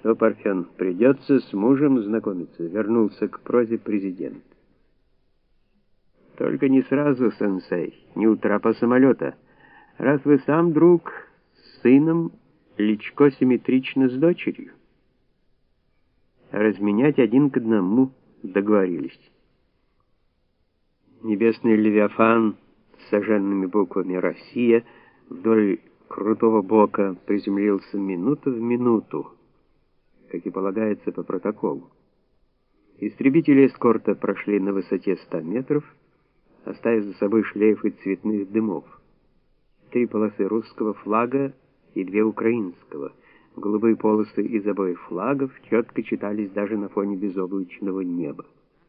Что, Парфен, придется с мужем знакомиться, вернулся к прозе президент. Только не сразу, сенсей, не у трапа самолета. Раз вы сам, друг, с сыном, личко симметрично с дочерью. Разменять 1 к 1 договорились. Небесный Левиафан с сожженными буквами «Россия» вдоль крутого бока приземлился минута в минуту, как и полагается по протоколу. Истребители эскорта прошли на высоте 100 метров, оставив за собой шлейфы цветных дымов. 3 полосы русского флага и 2 украинского. Голубые полосы из обоих флагов четко читались даже на фоне безоблачного неба.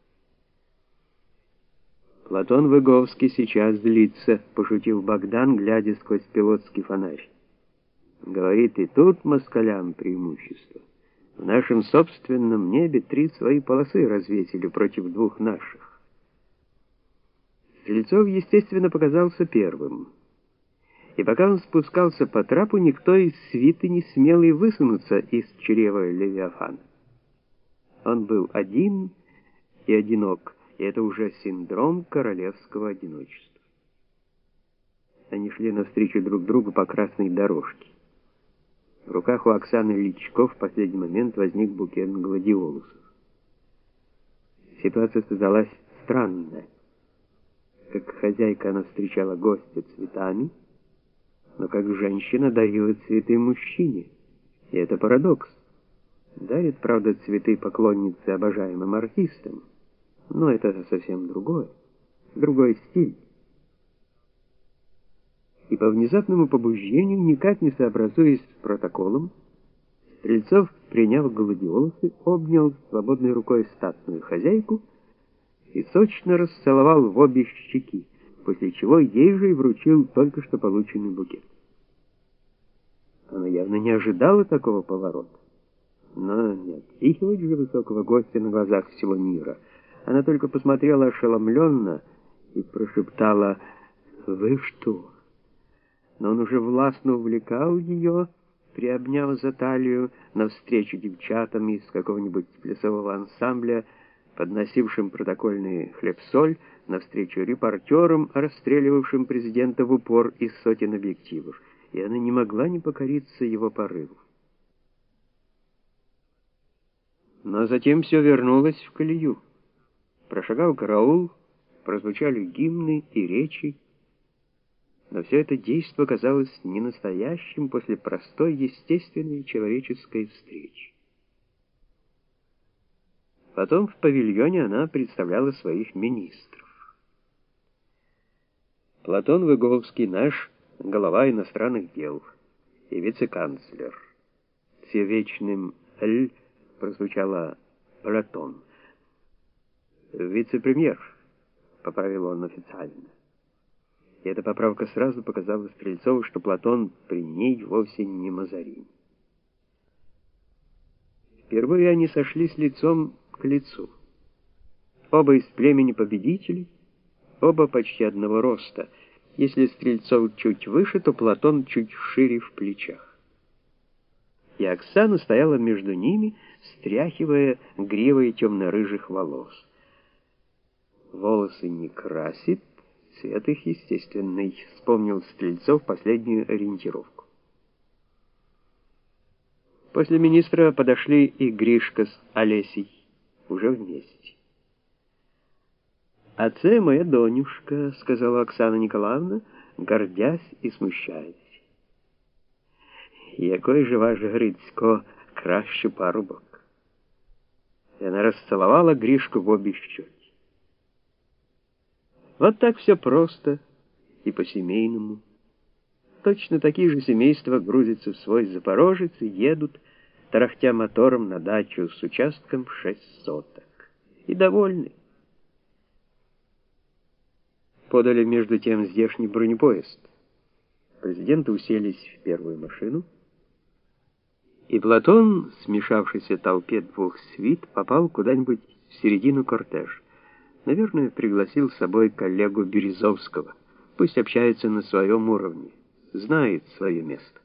Платон Выговский сейчас злится, пошутил Богдан, глядя сквозь пилотский фонарь. Говорит, и тут москалям преимущество. В нашем собственном небе 3 свои полосы развесили против 2 наших. Стрельцов, естественно, показался первым. И пока он спускался по трапу, никто из свиты не смел и высунуться из чрева Левиафана. Он был один и одинок, и это уже синдром королевского одиночества. Они шли навстречу друг другу по красной дорожке. В руках у Оксаны Личко в последний момент возник букет гладиолусов. Ситуация создалась странная. Как хозяйка она встречала гостя цветами, но как женщина дарила цветы мужчине. И это парадокс. Дарит, правда, цветы поклонницы обожаемым артистам, но это совсем другой стиль. И по внезапному побуждению, никак не сообразуясь с протоколом, Стрельцов, приняв гладиолусы, обнял свободной рукой статную хозяйку и сочно расцеловал в обе щеки, после чего ей же и вручил только что полученный букет. Она явно не ожидала такого поворота. Но не отпихивать же высокого гостя на глазах всего мира. Она только посмотрела ошеломленно и прошептала: «Вы что?» Но он уже властно увлекал ее, приобняв за талию, навстречу девчатам из какого-нибудь плясового ансамбля, подносившим протокольный хлеб-соль, навстречу репортерам, расстреливавшим президента в упор из сотен объективов, и она не могла не покориться его порыву. Но затем все вернулось в колею. Прошагал караул, прозвучали гимны и речи, но все это действо казалось ненастоящим после простой, естественной человеческой встречи. Потом в павильоне она представляла своих министров. Платон Выговский, наш глава иностранных дел и вице-канцлер. С ее вечным «л» прозвучало «Платон». «Вице-премьер», — поправил он официально. И эта поправка сразу показала Стрельцову, что Платон при ней вовсе не Мазарини. Впервые они сошлись лицом к лицу. Оба из племени победителей, оба почти одного роста. Если Стрельцов чуть выше, то Платон чуть шире в плечах. И Оксана стояла между ними, стряхивая гривой темно-рыжих волос. Волосы не красит, цвет их естественный, вспомнил Стрельцов последнюю ориентировку. После министра подошли и Гришка с Олесей, уже вместе. «А це моя донюшка», — сказала Оксана Николаевна, гордясь и смущаясь. «Якой же ваш Грицько кращий парубок!» И она расцеловала Гришку в обе щеки. Вот так все просто и по-семейному. Точно такие же семейства грузятся в свой Запорожец и едут, тарахтя мотором, на дачу с участком в 6 соток. И довольны. Подали между тем здешний бронепоезд. Президенты уселись в первую машину, и Платон, смешавшийся в толпе 2 свит, попал куда-нибудь в середину кортежа. Наверное, пригласил с собой коллегу Березовского. Пусть общается на своем уровне, знает свое место.